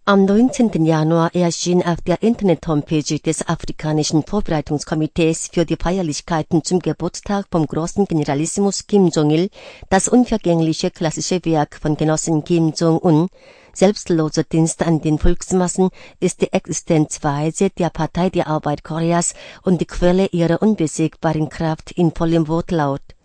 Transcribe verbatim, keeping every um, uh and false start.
Am neunzehnten Januar erschien auf der Internet-Homepage des Afrikanischen Vorbereitungskomitees für die Feierlichkeiten zum Geburtstag vom großen Generalissimus Kim Jong-il das unvergängliche klassische Werk von Genossen Kim Jong-un. Selbstloser Dienst an den Volksmassen ist die Existenzweise der Partei der Arbeit Koreas und die Quelle ihrer unbesiegbaren Kraft in vollem Wortlaut.